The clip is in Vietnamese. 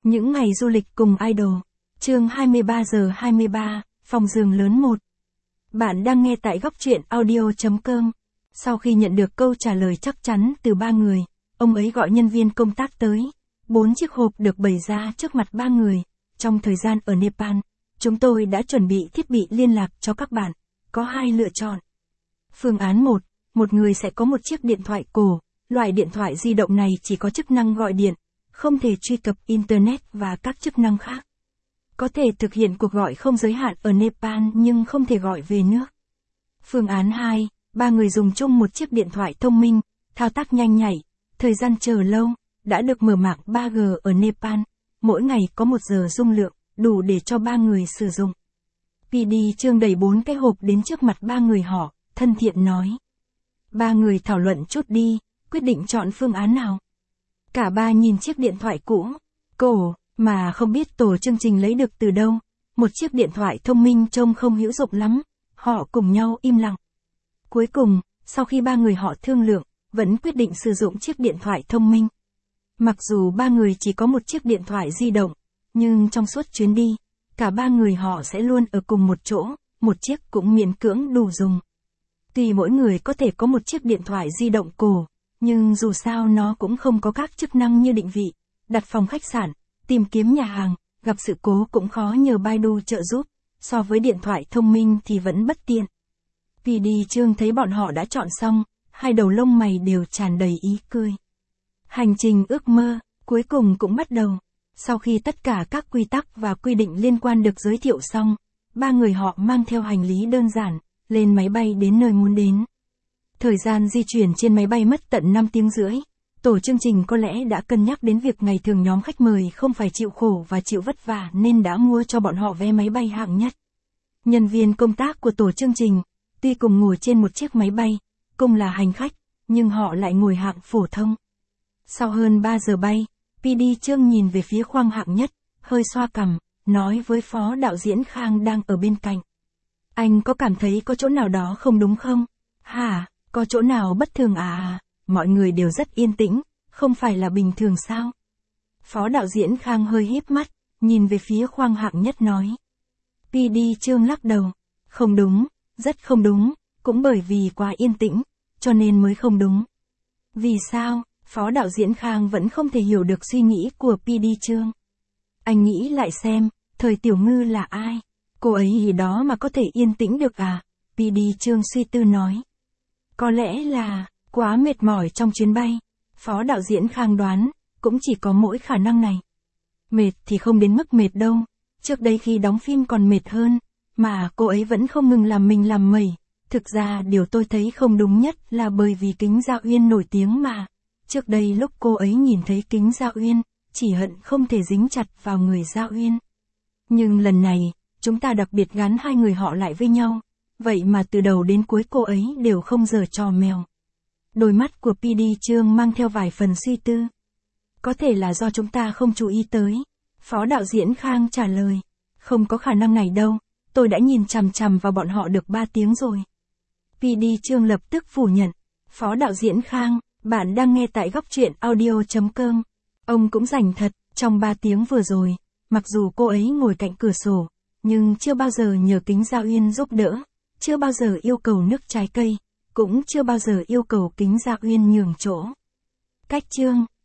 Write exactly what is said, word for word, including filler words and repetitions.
Những ngày du lịch cùng idol. Chương hai mươi ba giờ hai mươi ba, phòng giường lớn một. Bạn đang nghe tại góc truyện audio chấm com. Sau khi nhận được câu trả lời chắc chắn từ ba người, ông ấy gọi nhân viên công tác tới. Bốn chiếc hộp được bày ra trước mặt ba người. Trong thời gian ở Nepal, chúng tôi đã chuẩn bị thiết bị liên lạc cho các bạn. Có hai lựa chọn. Phương án một, một người sẽ có một chiếc điện thoại cổ. Loại điện thoại di động này chỉ có chức năng gọi điện, không thể truy cập Internet và các chức năng khác. Có thể thực hiện cuộc gọi không giới hạn ở Nepal nhưng không thể gọi về nước. Phương án hai, ba người dùng chung một chiếc điện thoại thông minh, thao tác nhanh nhạy, thời gian chờ lâu, đã được mở mạng ba G ở Nepal, mỗi ngày có một giờ dung lượng, đủ để cho ba người sử dụng. pê đê Trương đẩy bốn cái hộp đến trước mặt ba người họ, thân thiện nói. Ba người thảo luận chút đi, quyết định chọn phương án nào. Cả ba nhìn chiếc điện thoại cũ, cổ, mà không biết tổ chương trình lấy được từ đâu. Một chiếc điện thoại thông minh trông không hữu dụng lắm. Họ cùng nhau im lặng. Cuối cùng, sau khi ba người họ thương lượng, vẫn quyết định sử dụng chiếc điện thoại thông minh. Mặc dù ba người chỉ có một chiếc điện thoại di động, nhưng trong suốt chuyến đi, cả ba người họ sẽ luôn ở cùng một chỗ, một chiếc cũng miễn cưỡng đủ dùng. Tuy mỗi người có thể có một chiếc điện thoại di động cổ, nhưng dù sao nó cũng không có các chức năng như định vị, đặt phòng khách sạn, tìm kiếm nhà hàng, gặp sự cố cũng khó nhờ Baidu trợ giúp, so với điện thoại thông minh thì vẫn bất tiện. pê đê Trương thấy bọn họ đã chọn xong, hai đầu lông mày đều tràn đầy ý cười. Hành trình ước mơ, cuối cùng cũng bắt đầu. Sau khi tất cả các quy tắc và quy định liên quan được giới thiệu xong, ba người họ mang theo hành lý đơn giản, lên máy bay đến nơi muốn đến. Thời gian di chuyển trên máy bay mất tận năm tiếng rưỡi. Tổ chương trình có lẽ đã cân nhắc đến việc ngày thường nhóm khách mời không phải chịu khổ và chịu vất vả nên đã mua cho bọn họ vé máy bay hạng nhất. Nhân viên công tác của tổ chương trình, tuy cùng ngồi trên một chiếc máy bay, cùng là hành khách, nhưng họ lại ngồi hạng phổ thông. Sau hơn ba giờ bay, pê đê Trương nhìn về phía khoang hạng nhất, hơi xoa cằm, nói với phó đạo diễn Khang đang ở bên cạnh. Anh có cảm thấy có chỗ nào đó không đúng không? Hả, có chỗ nào bất thường à? Mọi người đều rất yên tĩnh, không phải là bình thường sao? Phó đạo diễn Khang hơi híp mắt, nhìn về phía khoang hạng nhất nói. pê đê Trương lắc đầu. Không đúng, rất không đúng, cũng bởi vì quá yên tĩnh, cho nên mới không đúng. Vì sao? Phó đạo diễn Khang vẫn không thể hiểu được suy nghĩ của pê đê Trương. Anh nghĩ lại xem, Thời Tiểu Ngư là ai? Cô ấy gì đó mà có thể yên tĩnh được à? pê đê Trương suy tư nói. Có lẽ là quá mệt mỏi trong chuyến bay. Phó đạo diễn Khang đoán, cũng chỉ có mỗi khả năng này. Mệt thì không đến mức mệt đâu. Trước đây khi đóng phim còn mệt hơn, mà cô ấy vẫn không ngừng làm mình làm mẩy. Thực ra điều tôi thấy không đúng nhất là bởi vì Kính Gia Uyên nổi tiếng mà. Trước đây lúc cô ấy nhìn thấy Kính Gia Uyên, chỉ hận không thể dính chặt vào người Gia Uyên. Nhưng lần này, chúng ta đặc biệt gắn hai người họ lại với nhau. Vậy mà từ đầu đến cuối cô ấy đều không giở trò mèo. Đôi mắt của pê đê Trương mang theo vài phần suy tư. Có thể là do chúng ta không chú ý tới. Phó đạo diễn Khang trả lời. Không có khả năng này đâu, tôi đã nhìn chằm chằm vào bọn họ được ba tiếng rồi. pê đê Trương lập tức phủ nhận. Phó đạo diễn Khang, bạn đang nghe tại góc truyện audio chấm com. Ông cũng rảnh thật, trong ba tiếng vừa rồi, mặc dù cô ấy ngồi cạnh cửa sổ, nhưng chưa bao giờ nhờ Kính Gia Uyên giúp đỡ, chưa bao giờ yêu cầu nước trái cây, cũng chưa bao giờ yêu cầu Kính Gia Uyên nhường chỗ. Cách Trương,